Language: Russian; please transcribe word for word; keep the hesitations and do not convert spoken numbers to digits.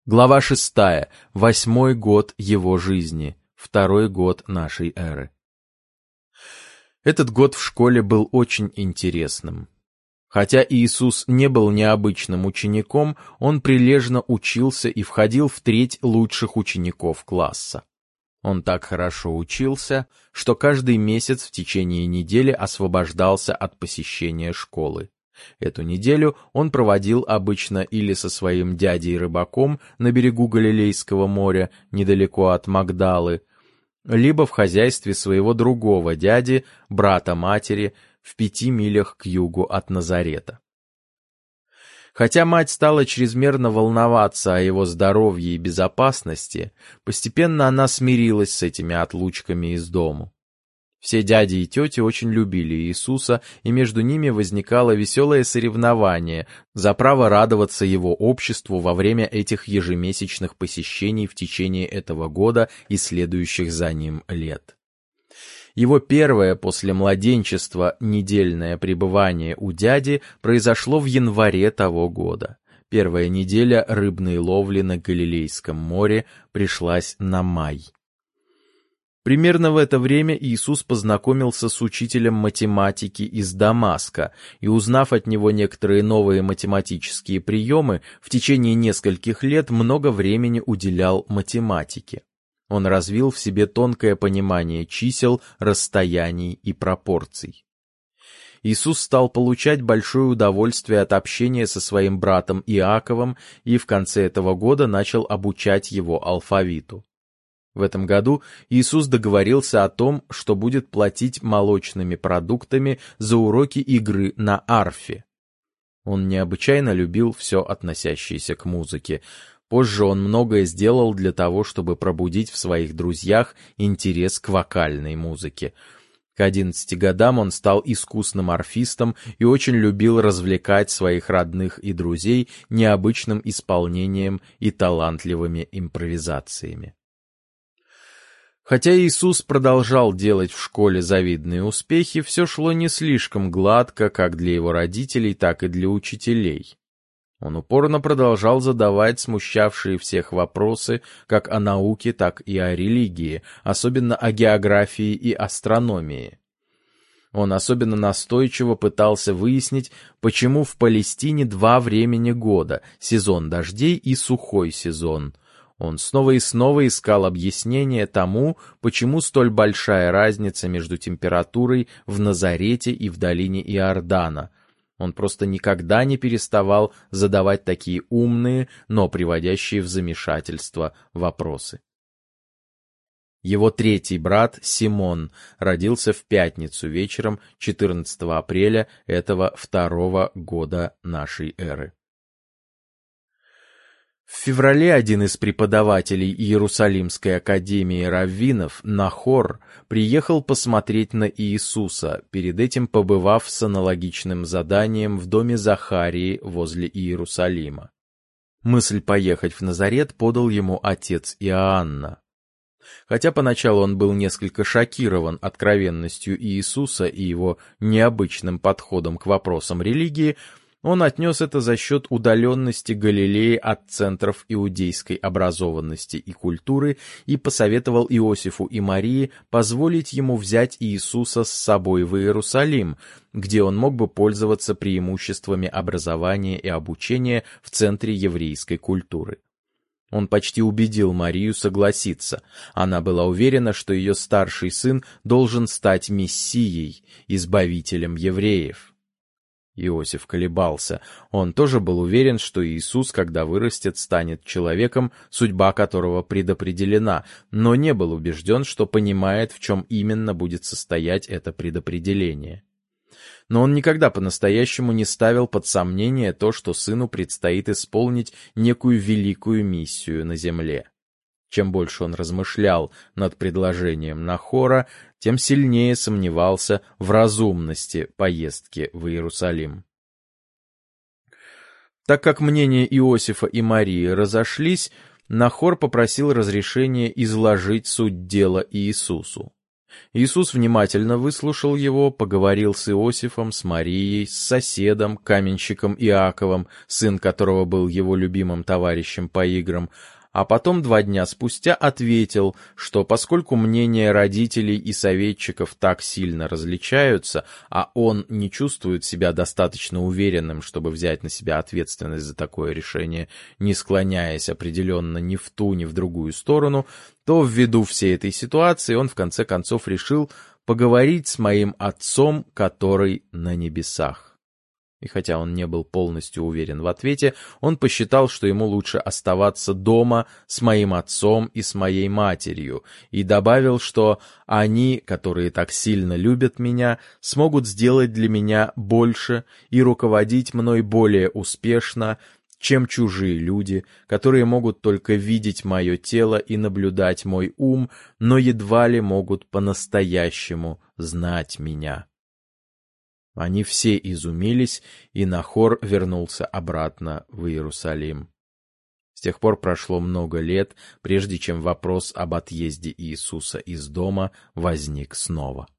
Глава шестая. Восьмой год его жизни. Второй год нашей эры. Этот год в школе был очень интересным. Хотя Иисус не был необычным учеником, он прилежно учился и входил в треть лучших учеников класса. Он так хорошо учился, что каждый месяц в течение недели освобождался от посещения школы. Эту неделю он проводил обычно или со своим дядей-рыбаком на берегу Галилейского моря, недалеко от Магдалы, либо в хозяйстве своего другого дяди, брата матери, в пяти милях к югу от Назарета. Хотя мать стала чрезмерно волноваться о его здоровье и безопасности, постепенно она смирилась с этими отлучками из дому. Все дяди и тети очень любили Иисуса, и между ними возникало веселое соревнование за право радоваться его обществу во время этих ежемесячных посещений в течение этого года и следующих за ним лет. Его первое после младенчества недельное пребывание у дяди произошло в январе того года. Первая неделя рыбной ловли на Галилейском море пришлась на май. Примерно в это время Иисус познакомился с учителем математики из Дамаска и, узнав от него некоторые новые математические приемы, в течение нескольких лет много времени уделял математике. Он развил в себе тонкое понимание чисел, расстояний и пропорций. Иисус стал получать большое удовольствие от общения со своим братом Иаковом и в конце этого года начал обучать его алфавиту. В этом году Иисус договорился о том, что будет платить молочными продуктами за уроки игры на арфе. Он необычайно любил все относящееся к музыке. Позже он многое сделал для того, чтобы пробудить в своих друзьях интерес к вокальной музыке. К одиннадцати годам он стал искусным арфистом и очень любил развлекать своих родных и друзей необычным исполнением и талантливыми импровизациями. Хотя Иисус продолжал делать в школе завидные успехи, все шло не слишком гладко как для его родителей, так и для учителей. Он упорно продолжал задавать смущавшие всех вопросы как о науке, так и о религии, особенно о географии и астрономии. Он особенно настойчиво пытался выяснить, почему в Палестине два времени года — сезон дождей и сухой сезон. Он снова и снова искал объяснение тому, почему столь большая разница между температурой в Назарете и в долине Иордана. Он просто никогда не переставал задавать такие умные, но приводящие в замешательство вопросы. Его третий брат Симон родился в пятницу вечером четырнадцатого апреля этого второго года нашей эры. В феврале один из преподавателей Иерусалимской академии раввинов, Нахор, приехал посмотреть на Иисуса, перед этим побывав с аналогичным заданием в доме Захарии возле Иерусалима. Мысль поехать в Назарет подал ему отец Иоанна. Хотя поначалу он был несколько шокирован откровенностью Иисуса и его необычным подходом к вопросам религии, он отнес это за счет удаленности Галилеи от центров иудейской образованности и культуры и посоветовал Иосифу и Марии позволить ему взять Иисуса с собой в Иерусалим, где он мог бы пользоваться преимуществами образования и обучения в центре еврейской культуры. Он почти убедил Марию согласиться. Она была уверена, что ее старший сын должен стать Мессией, избавителем евреев. Иосиф колебался. Он тоже был уверен, что Иисус, когда вырастет, станет человеком, судьба которого предопределена, но не был убежден, что понимает, в чем именно будет состоять это предопределение. Но он никогда по-настоящему не ставил под сомнение то, что сыну предстоит исполнить некую великую миссию на земле. Чем больше он размышлял над предложением Нахора, тем сильнее сомневался в разумности поездки в Иерусалим. Так как мнения Иосифа и Марии разошлись, Нахор попросил разрешения изложить суть дела Иисусу. Иисус внимательно выслушал его, поговорил с Иосифом, с Марией, с соседом, каменщиком Иаковом, сын которого был его любимым товарищем по играм, а потом два дня спустя ответил, что поскольку мнения родителей и советчиков так сильно различаются, а он не чувствует себя достаточно уверенным, чтобы взять на себя ответственность за такое решение, не склоняясь определенно ни в ту, ни в другую сторону, то ввиду всей этой ситуации он в конце концов решил поговорить с моим отцом, который на небесах. И хотя он не был полностью уверен в ответе, он посчитал, что ему лучше оставаться дома с моим отцом и с моей матерью, и добавил, что они, которые так сильно любят меня, смогут сделать для меня больше и руководить мной более успешно, чем чужие люди, которые могут только видеть мое тело и наблюдать мой ум, но едва ли могут по-настоящему знать меня. Они все изумились, и Нахор вернулся обратно в Иерусалим. С тех пор прошло много лет, прежде чем вопрос об отъезде Иисуса из дома возник снова.